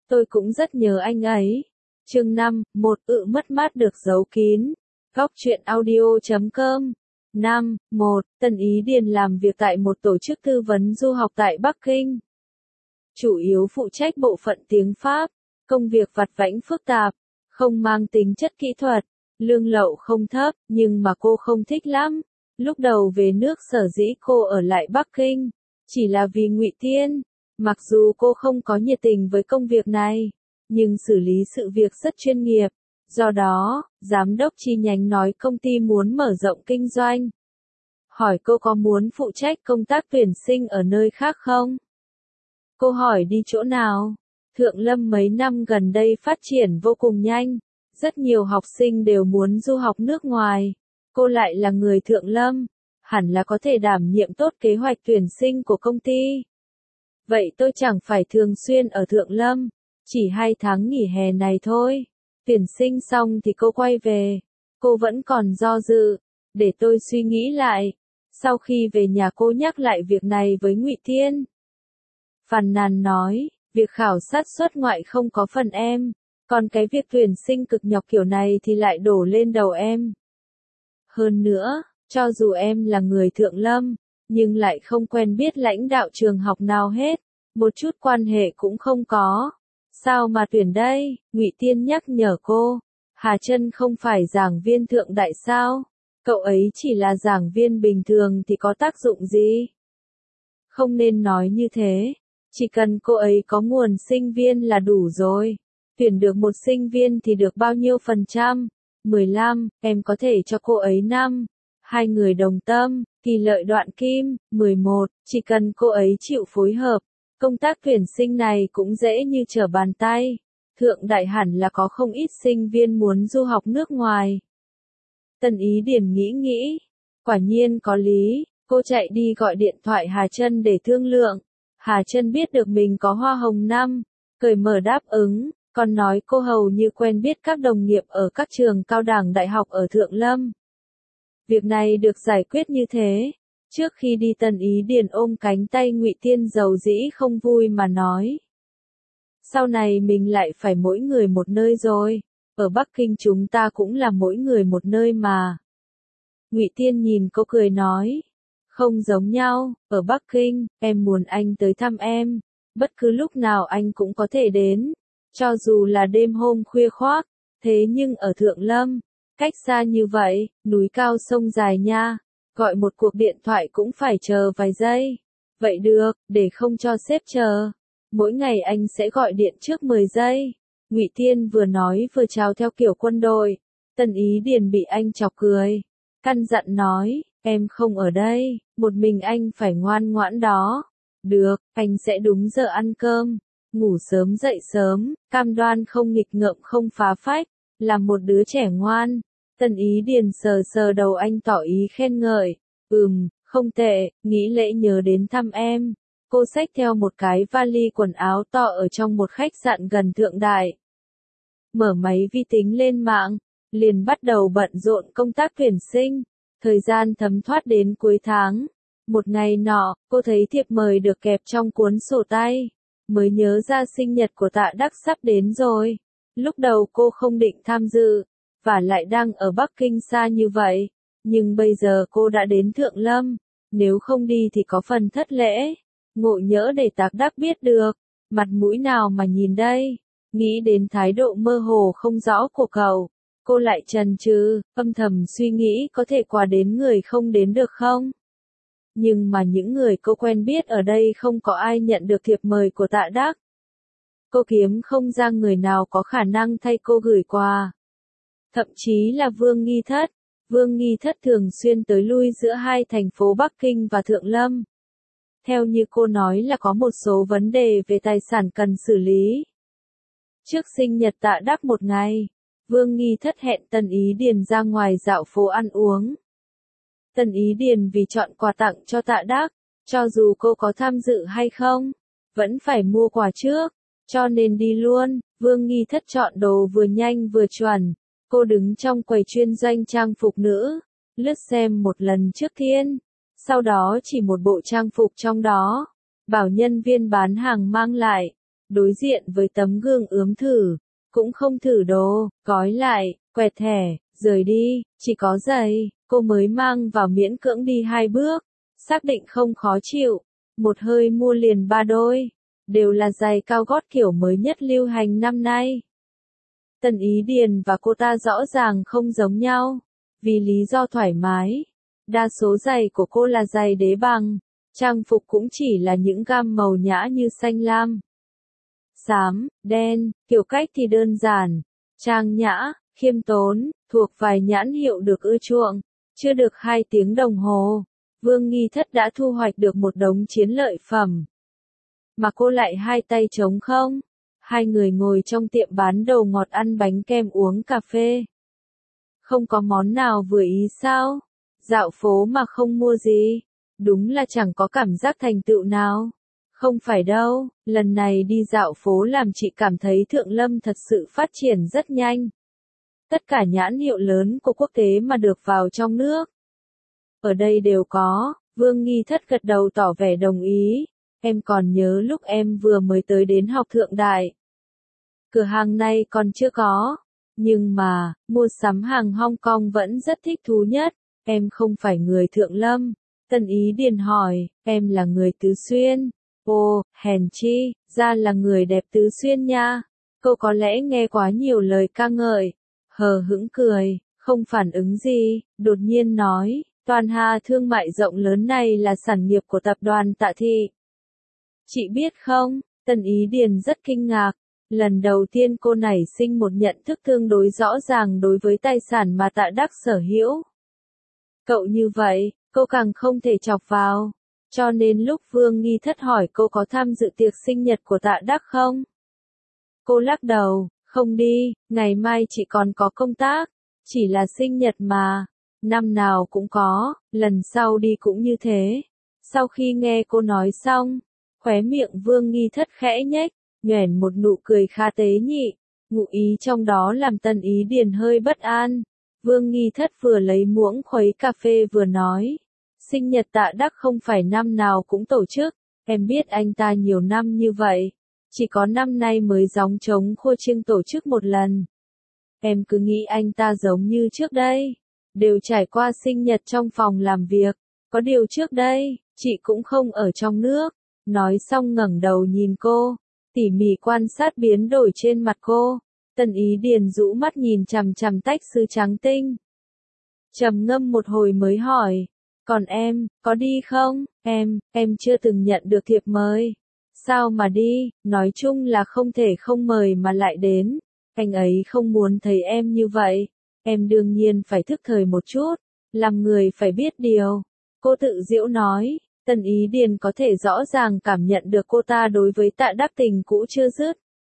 Tôi cũng rất nhớ anh ấy. Chương 5, một mất mát được giấu kín. Góc truyện audio.com. 5. Tần Ý Điền làm việc tại một tổ chức tư vấn du học tại Bắc Kinh. Chủ yếu phụ trách bộ phận tiếng Pháp, công việc vặt vãnh phức tạp, không mang tính chất kỹ thuật, lương lậu không thấp, nhưng mà cô không thích lắm. Lúc đầu về nước sở dĩ cô ở lại Bắc Kinh, chỉ là vì Ngụy Tiên. Mặc dù cô không có nhiệt tình với công việc này, nhưng xử lý sự việc rất chuyên nghiệp. Do đó, giám đốc chi nhánh nói công ty muốn mở rộng kinh doanh. Hỏi cô có muốn phụ trách công tác tuyển sinh ở nơi khác không? Cô hỏi đi chỗ nào? Thượng Lâm mấy năm gần đây phát triển vô cùng nhanh. Rất nhiều học sinh đều muốn du học nước ngoài. Cô lại là người Thượng Lâm, hẳn là có thể đảm nhiệm tốt kế hoạch tuyển sinh của công ty. Vậy tôi chẳng phải thường xuyên ở Thượng Lâm, chỉ 2 tháng nghỉ hè này thôi. Tuyển sinh xong thì cô quay về. Cô vẫn còn do dự, để tôi suy nghĩ lại. Sau khi về nhà cô nhắc lại việc này với Ngụy Tiên. Phàn nàn nói, việc khảo sát xuất ngoại không có phần em, còn cái việc tuyển sinh cực nhọc kiểu này thì lại đổ lên đầu em. Hơn nữa, cho dù em là người Thượng Lâm, nhưng lại không quen biết lãnh đạo trường học nào hết, một chút quan hệ cũng không có. Sao mà tuyển đây? Ngụy Tiên nhắc nhở cô. Hà Trân không phải giảng viên thượng đại sao? Cậu ấy chỉ là giảng viên bình thường thì có tác dụng gì? Không nên nói như thế. Chỉ cần cô ấy có nguồn sinh viên là đủ rồi. Tuyển được một sinh viên thì được bao nhiêu %? 15, em có thể cho cô ấy 5. Hai người đồng tâm, kỳ lợi đoạn kim. 11, chỉ cần cô ấy chịu phối hợp, công tác tuyển sinh này cũng dễ như trở bàn tay. Thượng đại hẳn là có không ít sinh viên muốn du học nước ngoài. Tần Ý Điền nghĩ, quả nhiên có lý, cô chạy đi gọi điện thoại Hà Trân để thương lượng. Hà Trân biết được mình có hoa hồng năm, cởi mở đáp ứng, còn nói cô hầu như quen biết các đồng nghiệp ở các trường cao đẳng đại học ở Thượng Lâm. Việc này được giải quyết như thế. Trước khi đi Tần Ý Điền ôm cánh tay Ngụy Tiên dầu dĩ không vui mà nói. Sau này mình lại phải mỗi người một nơi rồi, ở Bắc Kinh chúng ta cũng là mỗi người một nơi mà. Ngụy Tiên nhìn cô cười nói. Không giống nhau, ở Bắc Kinh, em muốn anh tới thăm em. Bất cứ lúc nào anh cũng có thể đến. Cho dù là đêm hôm khuya khoác. Thế nhưng ở Thượng Lâm, cách xa như vậy, núi cao sông dài nha. Gọi một cuộc điện thoại cũng phải chờ vài giây. Vậy được, để không cho sếp chờ. Mỗi ngày anh sẽ gọi điện trước 10 giây. Ngụy Tiên vừa nói vừa chào theo kiểu quân đội. Tần Ý Điền bị anh chọc cười. Căn dặn nói, em không ở đây, một mình anh phải ngoan ngoãn đó. Được, anh sẽ đúng giờ ăn cơm, ngủ sớm dậy sớm, cam đoan không nghịch ngợm không phá phách, là một đứa trẻ ngoan. Tần Ý Điền sờ sờ đầu anh tỏ ý khen ngợi. Không tệ, nghĩ lễ nhớ đến thăm em. Cô xách theo một cái vali quần áo to ở trong một khách sạn gần Thượng Đại. Mở máy vi tính lên mạng, liền bắt đầu bận rộn công tác tuyển sinh. Thời gian thấm thoát đến cuối tháng. Một ngày nọ, cô thấy thiệp mời được kẹp trong cuốn sổ tay. Mới nhớ ra sinh nhật của Tạ Đắc sắp đến rồi. Lúc đầu cô không định tham dự, và lại đang ở Bắc Kinh xa như vậy. Nhưng bây giờ cô đã đến Thượng Lâm, nếu không đi thì có phần thất lễ. Ngộ nhỡ để Tạ Đắc biết được, mặt mũi nào mà nhìn đây. Nghĩ đến thái độ mơ hồ không rõ của cậu, cô lại chần chừ, âm thầm suy nghĩ có thể quà đến người không đến được không? Nhưng mà những người cô quen biết ở đây không có ai nhận được thiệp mời của Tạ Đắc. Cô kiếm không ra người nào có khả năng thay cô gửi quà. Thậm chí là Vương Nghi Thất. Vương Nghi Thất thường xuyên tới lui giữa hai thành phố Bắc Kinh và Thượng Lâm. Theo như cô nói là có một số vấn đề về tài sản cần xử lý. Trước sinh nhật Tạ Đắc một ngày, Vương Nghi Thất hẹn Tần Ý Điền ra ngoài dạo phố ăn uống. Tần Ý Điền vì chọn quà tặng cho Tạ Đắc, cho dù cô có tham dự hay không, vẫn phải mua quà trước, cho nên đi luôn. Vương Nghi Thất chọn đồ vừa nhanh vừa chuẩn. Cô đứng trong quầy chuyên doanh trang phục nữ, lướt xem một lần trước tiên, sau đó chỉ một bộ trang phục trong đó, bảo nhân viên bán hàng mang lại. đối diện với tấm gương ướm thử, cũng không thử đồ, gói lại, quẹt thẻ, rời đi, chỉ có giày, cô mới mang vào miễn cưỡng đi 2 bước, xác định không khó chịu, một hơi mua liền 3 đôi, đều là giày cao gót kiểu mới nhất lưu hành năm nay. Tần Ý Điền và cô ta rõ ràng không giống nhau, vì lý do thoải mái. Đa số giày của cô là giày đế bằng, trang phục cũng chỉ là những gam màu nhã như xanh lam, xám, đen, kiểu cách thì đơn giản, trang nhã, khiêm tốn, thuộc vài nhãn hiệu được ưa chuộng. Chưa được 2 tiếng đồng hồ, Vương Nghi Thất đã thu hoạch được một đống chiến lợi phẩm. Mà cô lại hai tay trống không? Hai người ngồi trong tiệm bán đồ ngọt ăn bánh kem uống cà phê. Không có món nào vừa ý sao? Dạo phố mà không mua gì, đúng là chẳng có cảm giác thành tựu nào. Không phải đâu, lần này đi dạo phố làm chị cảm thấy Thượng Lâm thật sự phát triển rất nhanh. Tất cả nhãn hiệu lớn của quốc tế mà được vào trong nước. Ở đây đều có, Vương Nghi Thất gật đầu tỏ vẻ đồng ý. Em còn nhớ lúc em vừa mới tới đến học Thượng Đại. Cửa hàng này còn chưa có. Nhưng mà, mua sắm hàng Hong Kong vẫn rất thích thú nhất. Em không phải người Thượng Lâm. Tân Ý Điền hỏi, em là người Tứ Xuyên. Ồ, hèn chi, ra là người đẹp Tứ Xuyên nha. Cô có lẽ nghe quá nhiều lời ca ngợi. Hờ hững cười, không phản ứng gì, đột nhiên nói, toàn hà thương mại rộng lớn này là sản nghiệp của tập đoàn Tạ Thị. Chị biết không, Tân Ý Điền rất kinh ngạc. Lần đầu tiên cô nảy sinh một nhận thức tương đối rõ ràng đối với tài sản mà Tạ Đắc sở hữu. Cậu như vậy, cô càng không thể chọc vào. Cho nên lúc Vương Nghi Thất hỏi cô có tham dự tiệc sinh nhật của Tạ Đắc không? Cô lắc đầu, không đi, ngày mai chị còn có công tác. Chỉ là sinh nhật mà. Năm nào cũng có, lần sau đi cũng như thế. Sau khi nghe cô nói xong, khóe miệng Vương Nghi Thất khẽ nhếch, nhoẻn một nụ cười khá tế nhị. Ngụ ý trong đó làm Tân Ý Điền hơi bất an. Vương Nghi Thất vừa lấy muỗng khuấy cà phê vừa nói. Sinh nhật Tạ Đắc không phải năm nào cũng tổ chức. Em biết anh ta nhiều năm như vậy. Chỉ có năm nay mới gióng trống khô chiêng tổ chức một lần. Em cứ nghĩ anh ta giống như trước đây. Đều trải qua sinh nhật trong phòng làm việc. Có điều trước đây, chị cũng không ở trong nước. Nói xong ngẩng đầu nhìn cô. Tỉ mỉ quan sát biến đổi trên mặt cô. Tân Ý Điền rũ mắt nhìn chằm chằm tách sứ trắng tinh. Trầm ngâm một hồi mới hỏi. Còn em, có đi không? Em chưa từng nhận được thiệp mời. Sao mà đi, nói chung là không thể không mời mà lại đến. Anh ấy không muốn thấy em như vậy. Em đương nhiên phải thức thời một chút. Làm người phải biết điều. Cô tự giễu nói. Tân Ý Điền có thể rõ ràng cảm nhận được cô ta đối với Tạ Đắc tình cũ chưa dứt.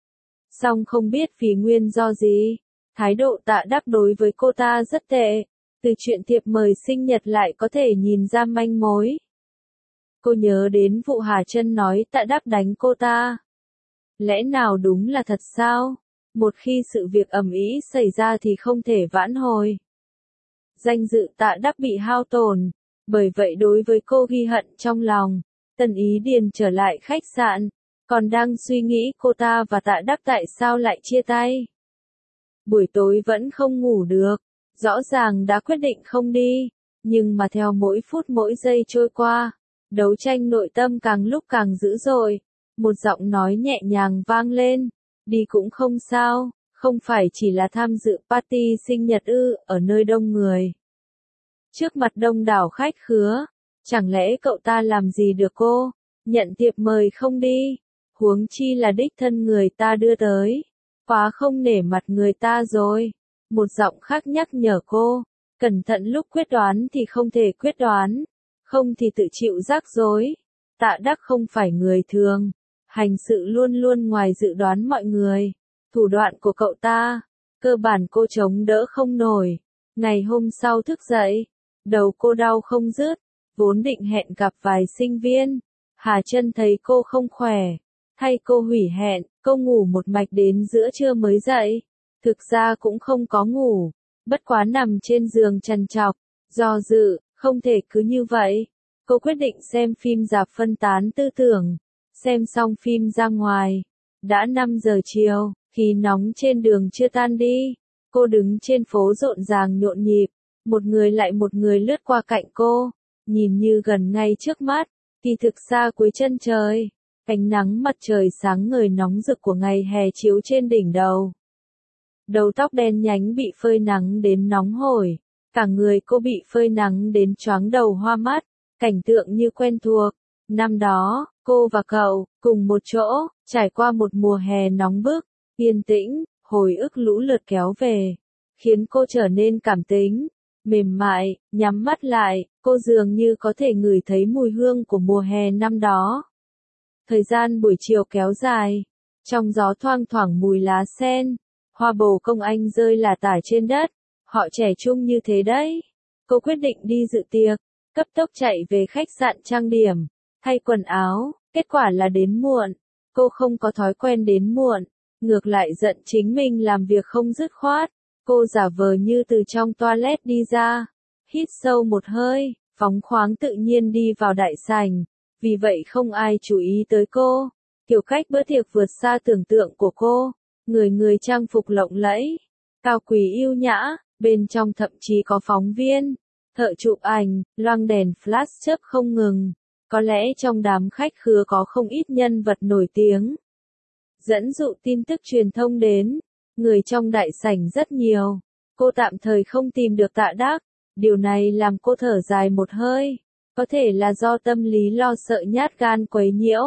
Song không biết vì nguyên do gì. Thái độ Tạ Đắc đối với cô ta rất tệ. Từ chuyện thiệp mời sinh nhật lại có thể nhìn ra manh mối. Cô nhớ đến vụ Hà Trân nói Tạ Đắc đánh cô ta. Lẽ nào đúng là thật sao? Một khi sự việc ầm ĩ xảy ra thì không thể vãn hồi. Danh dự Tạ Đắc bị hao tổn. Bởi vậy đối với cô ghi hận trong lòng. Tân Ý Điền trở lại khách sạn. Còn đang suy nghĩ cô ta và Tạ Đắc tại sao lại chia tay. Buổi tối vẫn không ngủ được. Rõ ràng đã quyết định không đi. Nhưng mà theo mỗi phút mỗi giây trôi qua. Đấu tranh nội tâm càng lúc càng dữ dội. Một giọng nói nhẹ nhàng vang lên. Đi cũng không sao. Không phải chỉ là tham dự party sinh nhật ở nơi đông người. Trước mặt đông đảo khách khứa. Chẳng lẽ cậu ta làm gì được cô? Nhận thiệp mời không đi. Huống chi là đích thân người ta đưa tới. Quá không nể mặt người ta rồi. Một giọng khác nhắc nhở cô. Cẩn thận lúc quyết đoán thì không thể quyết đoán. Không thì tự chịu rắc rối. Tạ Đắc không phải người thường. Hành sự luôn luôn ngoài dự đoán mọi người. Thủ đoạn của cậu ta. Cơ bản cô chống đỡ không nổi. Ngày hôm sau thức dậy. Đầu cô đau không dứt. Vốn định hẹn gặp vài sinh viên. Hà Trân thấy cô không khỏe. Thay cô hủy hẹn. Cô ngủ một mạch đến giữa trưa mới dậy. Thực ra cũng không có ngủ. Bất quá nằm trên giường trằn trọc. Do dự, không thể cứ như vậy. Cô quyết định xem phim rạp phân tán tư tưởng. Xem xong phim ra ngoài. Đã 5 giờ chiều, khí nóng trên đường chưa tan đi. Cô đứng trên phố rộn ràng nhộn nhịp, một người lại một người lướt qua cạnh cô, nhìn như gần ngay trước mắt, kỳ thực xa cuối chân trời. Ánh nắng mặt trời sáng ngời nóng rực của ngày hè chiếu trên đỉnh đầu. Đầu tóc đen nhánh bị phơi nắng đến nóng hổi, cả người cô bị phơi nắng đến choáng đầu hoa mắt, cảnh tượng như quen thuộc. Năm đó, cô và cậu, cùng một chỗ, trải qua một mùa hè nóng bức, yên tĩnh, hồi ức lũ lượt kéo về, khiến cô trở nên cảm tính, mềm mại, nhắm mắt lại, cô dường như có thể ngửi thấy mùi hương của mùa hè năm đó. Thời gian buổi chiều kéo dài, trong gió thoang thoảng mùi lá sen, hoa bồ công anh rơi lả tả trên đất, họ trẻ trung như thế đấy. Cô quyết định đi dự tiệc, cấp tốc chạy về khách sạn trang điểm, thay quần áo, kết quả là đến muộn. Cô không có thói quen đến muộn, ngược lại giận chính mình làm việc không dứt khoát. Cô giả vờ như từ trong toilet đi ra, hít sâu một hơi, phóng khoáng tự nhiên đi vào đại sảnh, vì vậy không ai chú ý tới cô. Kiểu cách bữa tiệc vượt xa tưởng tượng của cô, người người trang phục lộng lẫy, cao quý yêu nhã, bên trong thậm chí có phóng viên, thợ chụp ảnh, loang đèn flash chớp không ngừng. Có lẽ trong đám khách khứa có không ít nhân vật nổi tiếng. Dẫn dụ tin tức truyền thông đến, người trong đại sảnh rất nhiều. Cô tạm thời không tìm được Tạ Đắc, điều này làm cô thở dài một hơi. Có thể là do tâm lý lo sợ nhát gan quấy nhiễu.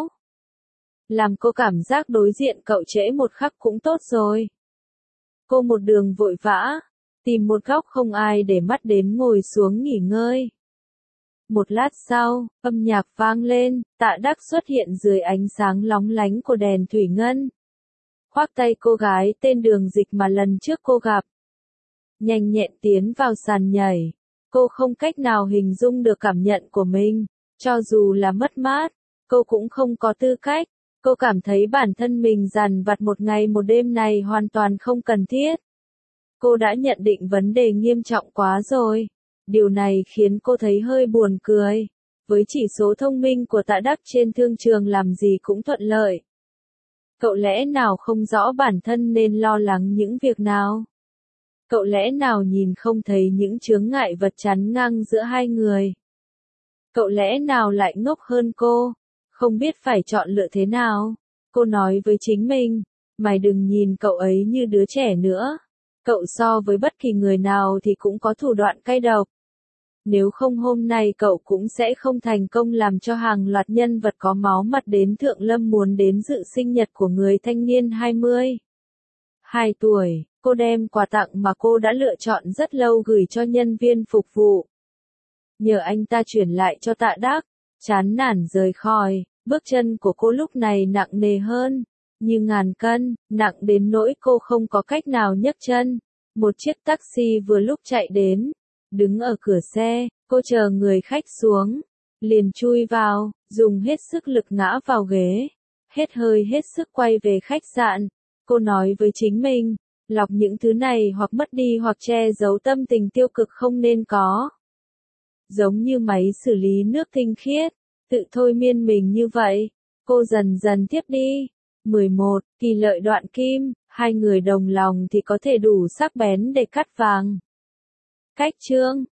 Làm cô cảm giác đối diện cậu trễ một khắc cũng tốt rồi. Cô một đường vội vã, tìm một góc không ai để mắt đến ngồi xuống nghỉ ngơi. Một lát sau, âm nhạc vang lên, Tạ Đắc xuất hiện dưới ánh sáng lóng lánh của đèn thủy ngân. Khoác tay cô gái tên Đường Dịch mà lần trước cô gặp. Nhanh nhẹn tiến vào sàn nhảy. Cô không cách nào hình dung được cảm nhận của mình, cho dù là mất mát, cô cũng không có tư cách. Cô cảm thấy bản thân mình dằn vặt một ngày một đêm này hoàn toàn không cần thiết. Cô đã nhận định vấn đề nghiêm trọng quá rồi. Điều này khiến cô thấy hơi buồn cười. Với chỉ số thông minh của Tạ Đắc trên thương trường làm gì cũng thuận lợi. Cậu lẽ nào không rõ bản thân nên lo lắng những việc nào? Cậu lẽ nào nhìn không thấy những chướng ngại vật chắn ngang giữa hai người? Cậu lẽ nào lại ngốc hơn cô? Không biết phải chọn lựa thế nào? Cô nói với chính mình, mày đừng nhìn cậu ấy như đứa trẻ nữa. Cậu so với bất kỳ người nào thì cũng có thủ đoạn cay độc. Nếu không hôm nay cậu cũng sẽ không thành công làm cho hàng loạt nhân vật có máu mặt đến Thượng Lâm muốn đến dự sinh nhật của người thanh niên 22 tuổi. Cô đem quà tặng mà cô đã lựa chọn rất lâu gửi cho nhân viên phục vụ. Nhờ anh ta chuyển lại cho Tạ Đắc, chán nản rời khỏi, bước chân của cô lúc này nặng nề hơn, như ngàn cân, nặng đến nỗi cô không có cách nào nhấc chân. Một chiếc taxi vừa lúc chạy đến, đứng ở cửa xe, cô chờ người khách xuống, liền chui vào, dùng hết sức lực ngã vào ghế, hết hơi hết sức quay về khách sạn. Cô nói với chính mình, lọc những thứ này hoặc mất đi hoặc che giấu tâm tình tiêu cực không nên có. Giống như máy xử lý nước tinh khiết, tự thôi miên mình như vậy. Cô dần dần tiếp đi. 11. Kỳ lợi đoạn kim, hai người đồng lòng thì có thể đủ sắc bén để cắt vàng. Cách chương